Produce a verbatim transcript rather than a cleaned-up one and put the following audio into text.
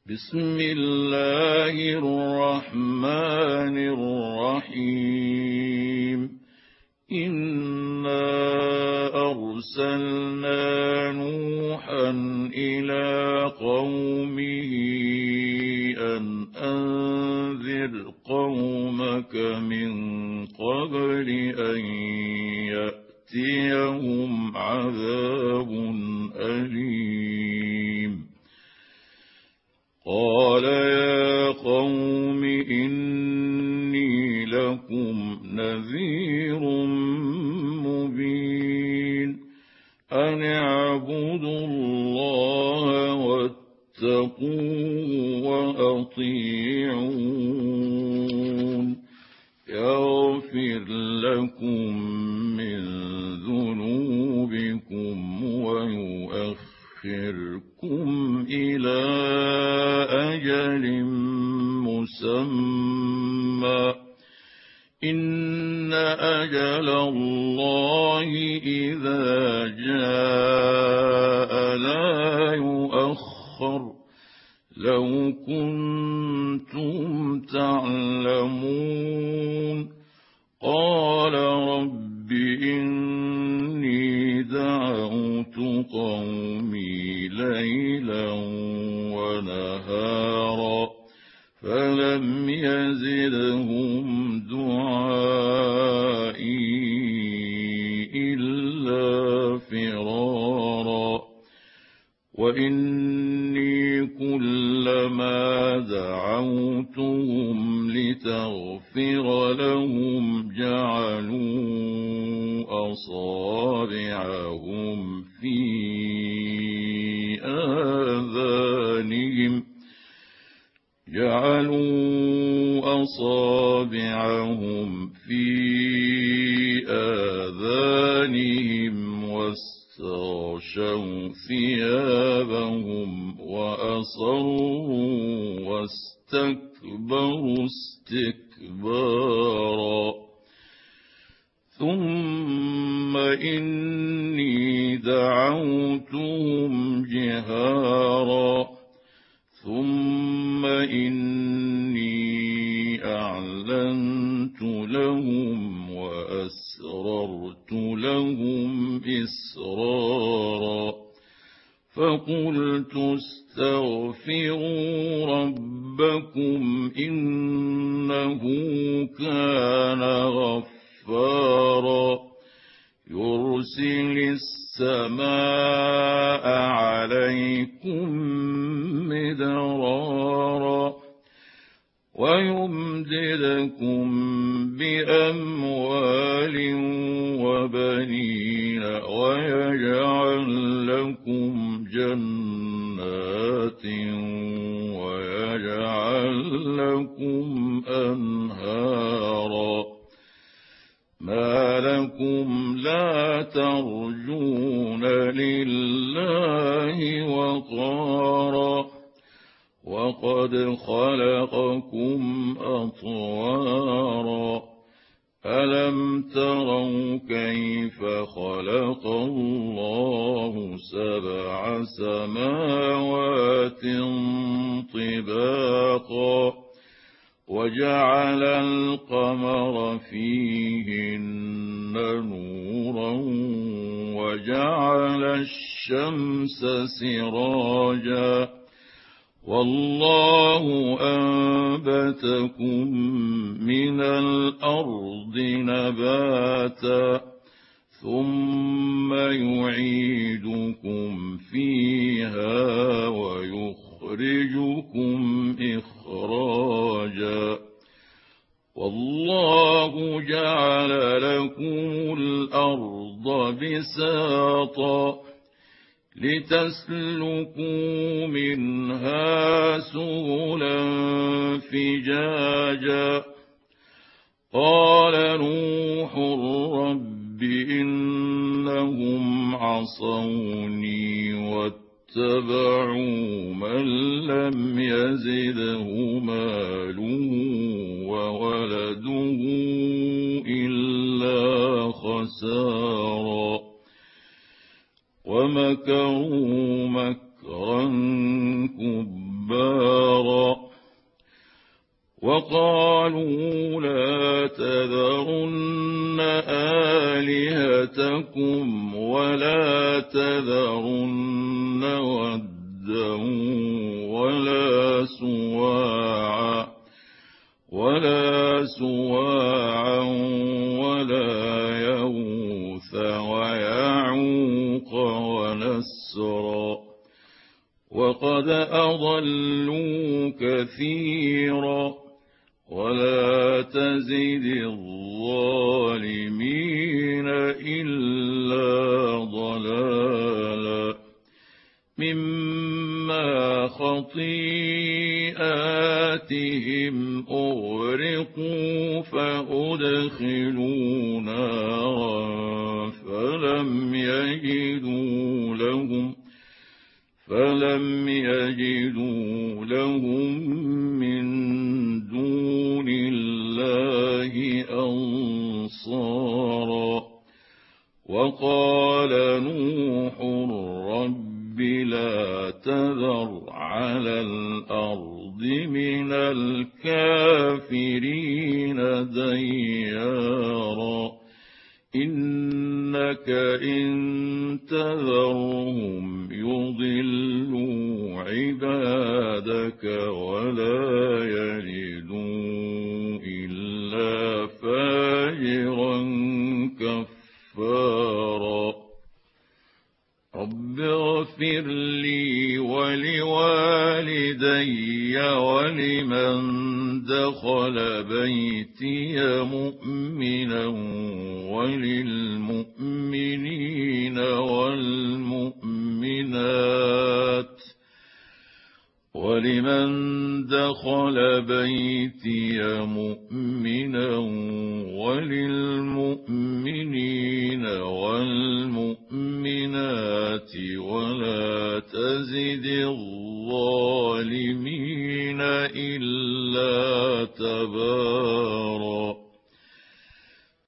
بسم الله الرحمن الرحيم إنا أرسلنا نوحا إلى قومه أن أنذر قومك من قبل أن يأتيهم عذاب أليم قال يا قوم إني لكم نذير مبين أن اعبدوا الله واتقوه وأطيعون يغفر لكم من ذنوبكم ويؤخركم إلى أجل مسمى إن أجل الله إذا جاء لا يؤخر لو كنتم تعلمون قال رب إني دعوت قومي ليلا ونهارا فلم يزدهم دعائي إلا فرارا وإني كلما دعوتهم لتغفر لهم جعلوا أصابعهم في آذانهم جعلوا أصابعهم في آذانهم واستغشوا ثيابهم وأصروا واستكبروا استكبارا ثم إني دعوتهم جهارا ثم إني أعلنت لهم وأسررت لهم إسرارا فقلت استغفروا ربكم إنه كان غفارا يرسل السماء عليكم مدرارا ويمددكم بأموال وبنين ويجعل لكم جنات ويجعل لكم أنهارا ما لكم لا ترجون لله وقارا وقد خلقكم أطوارا ألم تروا كيف خلق الله سبع سماوات طباقا وجعل القمر فيهن نورا وجعل الشمس سراجا والله أنبتكم من الأرض نباتا ثم يعيدكم فيها ويخرجكم إخراجا والله جعل لكم الأرض بساطا لتسلكوا منها سبلا فجاجا قال نوح رب إنهم عصوني واتبعوا من لم يزده ماله وولده إلا خسارا ومكروا مكرا كبارا جبارا وقالوا لا تذرن آلهتكم ولا تذرن ودا ولا سواعا ولا سواعا ولا يغوث ويعوق ونسرا وقد أضلوا كثيرا ولا تزد الظالمين إلا ضلالا مما خطيئاتهم أغرقوا فأدخلوا نارا فلم يجدوا لهم فلم يجدوا لهم من دون الله أنصارا وقال نوح رب لا تذر على الأرض من الكافرين ديارا إنك إن تذرهم يضلوا عبادك ولا يلدوا إلا فاجرا كفارا رب اغفر لي ولوالدي ولمن دخل بيتي مؤمنا وللمؤمنين والمؤمنات ولمن دخل بيتي مؤمنا وللمؤمنين والمؤمنات ولا تزد الظالمين إلا تبارا